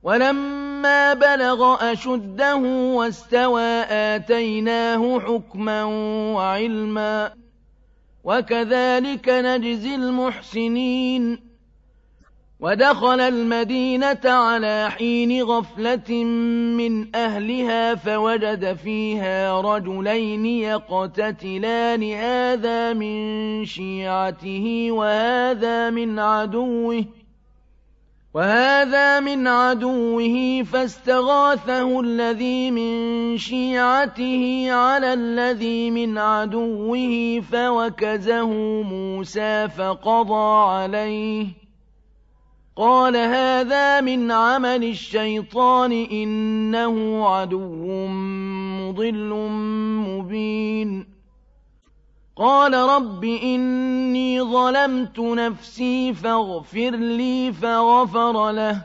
ولما بلغ أشده واستوى آتيناه حكما وعلما وكذلك نجزي المحسنين ودخل المدينة على حين غفلة من أهلها فوجد فيها رجلين يقتتلان هذا من شيعته وهذا من عدوه فاستغاثه الذي من شيعته على الذي من عدوه فوكزه موسى فقضى عليه قال هذا من عمل الشيطان إنه عدو مضل مبين قال رب إني ظلمت نفسي فاغفر لي فغفر له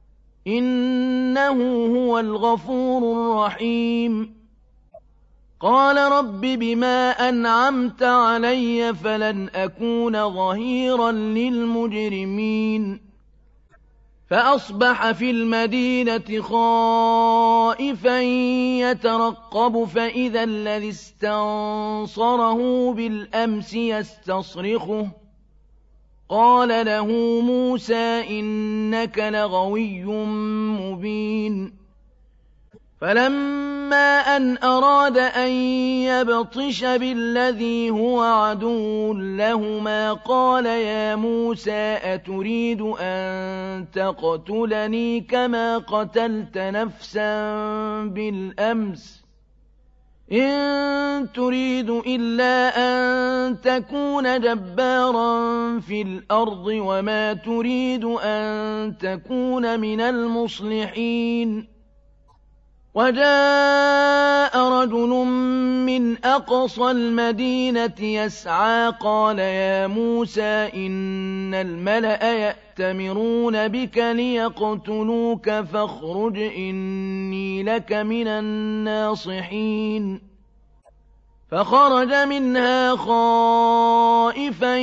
إنه هو الغفور الرحيم قال رب بما أنعمت علي فلن أكون ظهيرا للمجرمين فأصبح في المدينة خائفا يترقب فإذا الذي استنصره بالأمس يستصرخه قال له موسى إنك لغوي مبين فلما أن أراد أن يبطش بالذي هو عدو لهما قال يا موسى أتريد أن تقتلني كما قتلت نفسا بالأمس إن تريد إلا أن تكون جبارا في الأرض وما تريد أن تكون من المصلحين وجاء رجل من أقصى المدينة يسعى قال يا موسى إن الملأ يأتمرون بك ليقتلوك فاخرج إني لك من الناصحين فخرج منها خائفا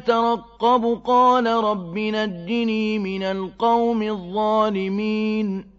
يترقب قال رب نجني من القوم الظالمين